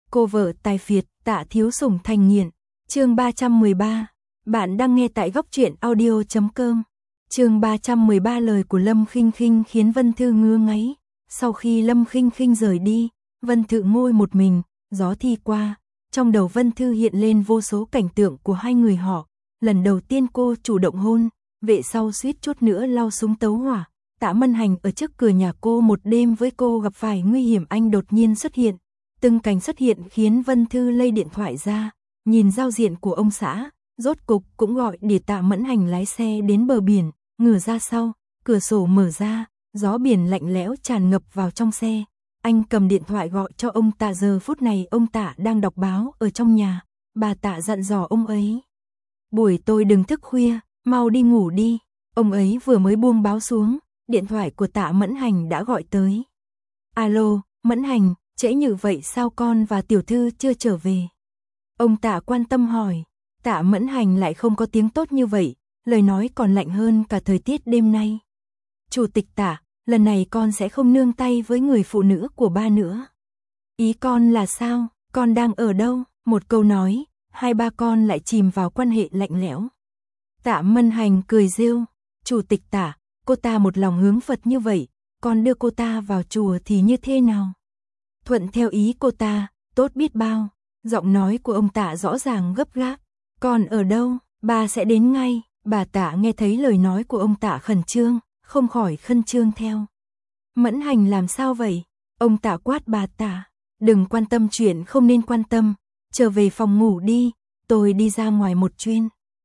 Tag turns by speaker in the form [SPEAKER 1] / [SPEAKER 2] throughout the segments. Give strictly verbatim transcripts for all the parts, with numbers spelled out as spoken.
[SPEAKER 1] Cô vợ tài phiệt, Tạ Thiếu Sủng thành nghiện. Chương ba trăm mười ba. Bạn đang nghe tại góc truyện audio chấm com. Chương ba trăm mười ba, lời của Lâm Khinh Khinh khiến Vân Thư ngứa ngáy. Sau khi Lâm Khinh Khinh rời đi, Vân Thư ngồi một mình, gió thi qua, trong đầu Vân Thư hiện lên vô số cảnh tượng của hai người họ. Lần đầu tiên cô chủ động hôn, vệ sau suýt chút nữa lao súng tấu hỏa. Tạ Mân Hành ở trước cửa nhà cô một đêm với cô gặp phải nguy hiểm, anh đột nhiên xuất hiện. Từng cảnh xuất hiện khiến Vân Thư lấy điện thoại ra, nhìn giao diện của ông xã, rốt cục cũng gọi để Tạ Mẫn Hành lái xe đến bờ biển, ngửa ra sau, cửa sổ mở ra, gió biển lạnh lẽo tràn ngập vào trong xe. Anh cầm điện thoại gọi cho ông Tạ, giờ phút này ông Tạ đang đọc báo ở trong nhà, bà Tạ dặn dò ông ấy. Buổi tối đừng thức khuya, mau đi ngủ đi. Ông ấy vừa mới buông báo xuống, điện thoại của Tạ Mẫn Hành đã gọi tới. Alo, Mẫn Hành, trễ như vậy sao con và tiểu thư chưa trở về? Ông Tạ quan tâm hỏi. Tạ Mẫn Hành lại không có tiếng tốt như vậy, lời nói còn lạnh hơn cả thời tiết đêm nay. Chủ tịch Tạ, lần này con sẽ không nương tay với người phụ nữ của ba nữa. Ý con là sao? Con đang ở đâu? Một câu nói, hai ba con lại chìm vào quan hệ lạnh lẽo. Tạ Mẫn Hành cười rêu. Chủ tịch Tạ, cô ta một lòng hướng Phật như vậy, con đưa cô ta vào chùa thì như thế nào? Thuận theo ý cô ta, tốt biết bao. Giọng nói của ông Tạ rõ ràng gấp gáp. Con ở đâu? Bà sẽ đến ngay. Bà Tạ nghe thấy lời nói của ông Tạ khẩn trương, không khỏi khẩn trương theo. Mẫn Hành làm sao vậy? Ông Tạ quát bà Tạ. Đừng quan tâm chuyện không nên quan tâm. Trở về phòng ngủ đi, tôi đi ra ngoài một chuyến.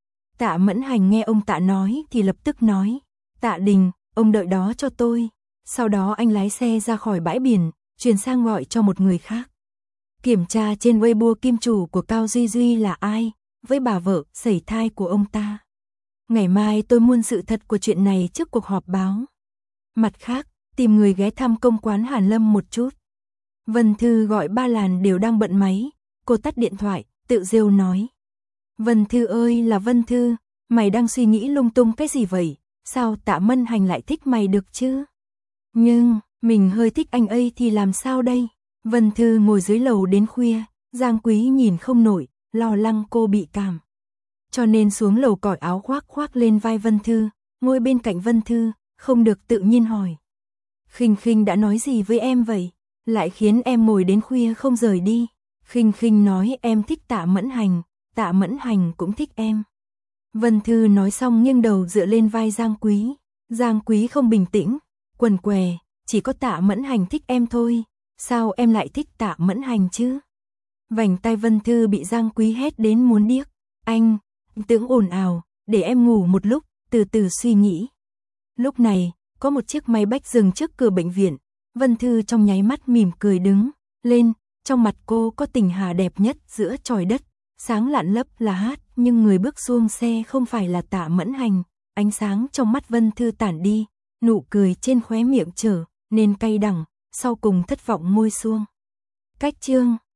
[SPEAKER 1] Tạ Mẫn Hành nghe ông Tạ nói thì lập tức nói. Tạ Đình, ông đợi đó cho tôi. Sau đó anh lái xe ra khỏi bãi biển, chuyển sang gọi cho một người khác. Kiểm tra trên Weibo kim chủ của Cao Duy Duy là ai, với bà vợ sẩy thai của ông ta. Ngày mai tôi muốn sự thật của chuyện này trước cuộc họp báo. Mặt khác, tìm người ghé thăm công quán Hàn Lâm một chút. Vân Thư gọi ba làn đều đang bận máy, cô tắt điện thoại, tự rêu nói. Vân Thư ơi là Vân Thư, mày đang suy nghĩ lung tung cái gì vậy, sao Tạ Mân Hành lại thích mày được chứ? Nhưng, mình hơi thích anh ấy thì làm sao đây? Vân Thư ngồi dưới lầu đến khuya, Giang Quý nhìn không nổi, lo lắng cô bị cảm. Cho nên xuống lầu cởi áo khoác khoác lên vai Vân Thư, ngồi bên cạnh Vân Thư, không được tự nhiên hỏi. Khinh Khinh đã nói gì với em vậy? Lại khiến em ngồi đến khuya không rời đi. Khinh Khinh nói em thích Tạ Mẫn Hành, Tạ Mẫn Hành cũng thích em. Vân Thư nói xong nghiêng đầu dựa lên vai Giang Quý. Giang Quý không bình tĩnh, quần què, chỉ có Tạ Mẫn Hành thích em thôi. Sao em lại thích Tạ Mẫn Hành chứ? Vành tai Vân Thư bị Giang Quý hét đến muốn điếc. Anh, tưởng ồn ào, để em ngủ một lúc, từ từ suy nghĩ. Lúc này, có một chiếc máy bách dừng trước cửa bệnh viện. Vân Thư trong nháy mắt mỉm cười đứng lên, trong mặt cô có tình hà đẹp nhất giữa trời đất. Sáng lạn lấp là hát, nhưng người bước xuống xe không phải là Tạ Mẫn Hành. Ánh sáng trong mắt Vân Thư tản đi, nụ cười trên khóe miệng trở nên cay đắng, sau cùng thất vọng môi xuông. Cách chương